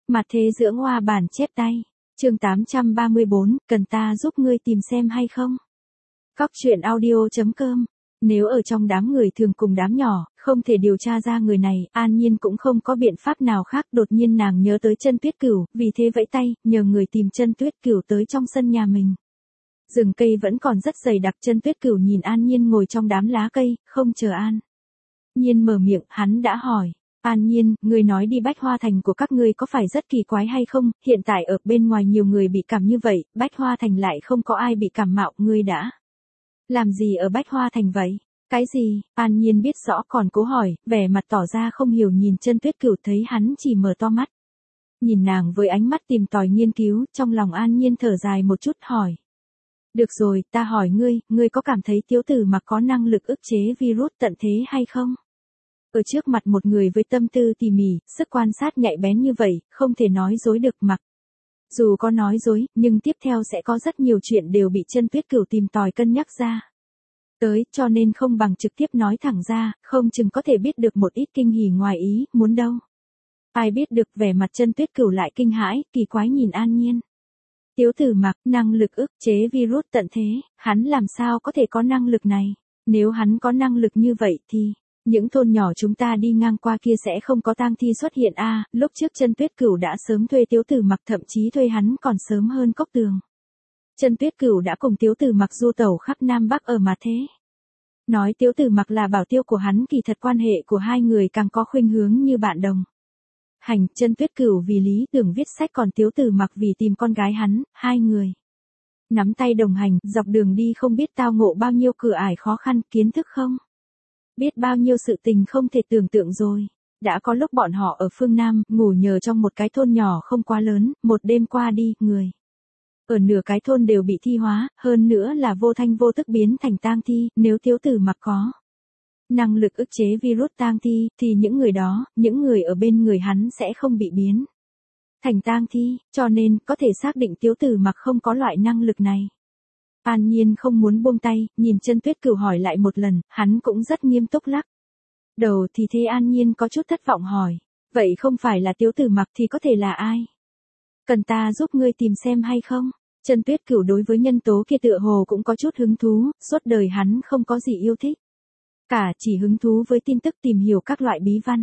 Mặt thế dưỡng hoa bản chép tay. Chương 834, cần ta giúp ngươi tìm xem hay không? Cóc truyện audio.com. Nếu ở trong đám người thường cùng đám nhỏ, không thể điều tra ra người này, An Nhiên cũng không có biện pháp nào khác. Đột nhiên nàng nhớ tới Chân Tuyết Cửu, vì thế vẫy tay, nhờ người tìm Chân Tuyết Cửu tới trong sân nhà mình. Rừng cây vẫn còn rất dày đặc. Chân Tuyết Cửu nhìn An Nhiên ngồi trong đám lá cây, không chờ An Nhiên mở miệng, hắn đã hỏi. An Nhiên, ngươi nói đi Bách Hoa Thành của các ngươi có phải rất kỳ quái hay không? Hiện tại ở bên ngoài nhiều người bị cảm như vậy, Bách Hoa Thành lại không có ai bị cảm mạo, ngươi đã làm gì ở Bách Hoa Thành vậy? Cái gì? An Nhiên biết rõ còn cố hỏi, vẻ mặt tỏ ra không hiểu nhìn Chân Tuyết Cửu, thấy hắn chỉ mở to mắt. Nhìn nàng với ánh mắt tìm tòi nghiên cứu, trong lòng An Nhiên thở dài một chút hỏi. Được rồi, ta hỏi ngươi có cảm thấy Tiếu Tử Mặc có năng lực ức chế virus tận thế hay không? Ở trước mặt một người với tâm tư tỉ mỉ, sức quan sát nhạy bén như vậy, không thể nói dối được. Mặc dù có nói dối, nhưng tiếp theo sẽ có rất nhiều chuyện đều bị Chân Tuyết Cửu tìm tòi cân nhắc ra tới, cho nên không bằng trực tiếp nói thẳng ra, không chừng có thể biết được một ít kinh hỉ ngoài ý muốn đâu. Ai biết được, vẻ mặt Chân Tuyết Cửu lại kinh hãi, kỳ quái nhìn An Nhiên. Tiếu Tử Mặc, năng lực ức chế virus tận thế, hắn làm sao có thể có năng lực này? Nếu hắn có năng lực như vậy thì những thôn nhỏ chúng ta đi ngang qua kia sẽ không có tang thi xuất hiện a. Lúc trước Chân Tuyết Cửu đã sớm thuê Tiếu Tử Mặc, thậm chí thuê hắn còn sớm hơn Cốc Tường. Chân Tuyết Cửu đã cùng Tiếu Tử Mặc du tẩu khắp Nam Bắc ở mà thế. Nói Tiếu Tử Mặc là bảo tiêu của hắn, kỳ thật quan hệ của hai người càng có khuynh hướng như bạn đồng hành. Chân Tuyết Cửu vì lý tưởng viết sách, còn Tiếu Tử Mặc vì tìm con gái hắn, hai người nắm tay đồng hành, dọc đường đi không biết tao ngộ bao nhiêu cửa ải khó khăn, kiến thức không biết bao nhiêu sự tình không thể tưởng tượng rồi. Đã có lúc bọn họ ở phương Nam, ngủ nhờ trong một cái thôn nhỏ không quá lớn, một đêm qua đi, người ở nửa cái thôn đều bị thi hóa, hơn nữa là vô thanh vô tức biến thành tang thi. Nếu Tiếu Tử Mặc có năng lực ức chế virus tang thi, thì những người đó, những người ở bên người hắn sẽ không bị biến thành tang thi, cho nên có thể xác định Tiếu Tử Mặc không có loại năng lực này. An Nhiên không muốn buông tay, nhìn Chân Tuyết Cửu hỏi lại một lần, hắn cũng rất nghiêm túc lắc đầu. Thì thế An Nhiên có chút thất vọng hỏi, vậy không phải là Tiếu Tử Mặc thì có thể là ai? Cần ta giúp ngươi tìm xem hay không? Chân Tuyết Cửu đối với nhân tố kia tựa hồ cũng có chút hứng thú, suốt đời hắn không có gì yêu thích cả, chỉ hứng thú với tin tức, tìm hiểu các loại bí văn.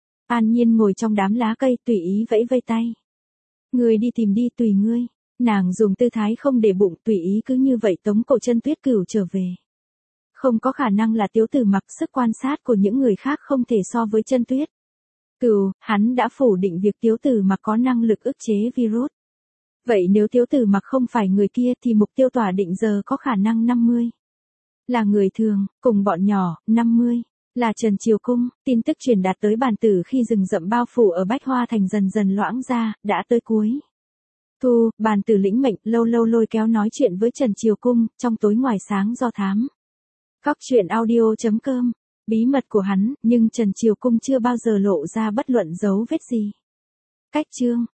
An Nhiên ngồi trong đám lá cây, tùy ý vẫy vây tay. Ngươi đi tìm đi, tùy ngươi. Nàng dùng tư thái không để bụng, tùy ý cứ như vậy tống cổ Chân Tuyết Cửu trở về. Không có khả năng là Tiếu Tử Mặc, sức quan sát của những người khác không thể so với Chân Tuyết Cửu, hắn đã phủ định việc Tiếu Tử Mặc có năng lực ức chế virus. Vậy nếu Tiếu Tử Mặc không phải người kia thì mục tiêu tỏa định giờ có khả năng 50 là người thường, cùng bọn nhỏ, 50 là Trần Triều Cung. Tin tức truyền đạt tới Bàn Tử khi rừng rậm bao phủ ở Bách Hoa Thành dần dần loãng ra, đã tới cuối thu. Bàn Tử lĩnh mệnh, lâu lâu lôi kéo nói chuyện với Trần Triều Cung, trong tối ngoài sáng do thám. Cóc truyện audio.com. Bí mật của hắn, nhưng Trần Triều Cung chưa bao giờ lộ ra bất luận dấu vết gì. Cách chương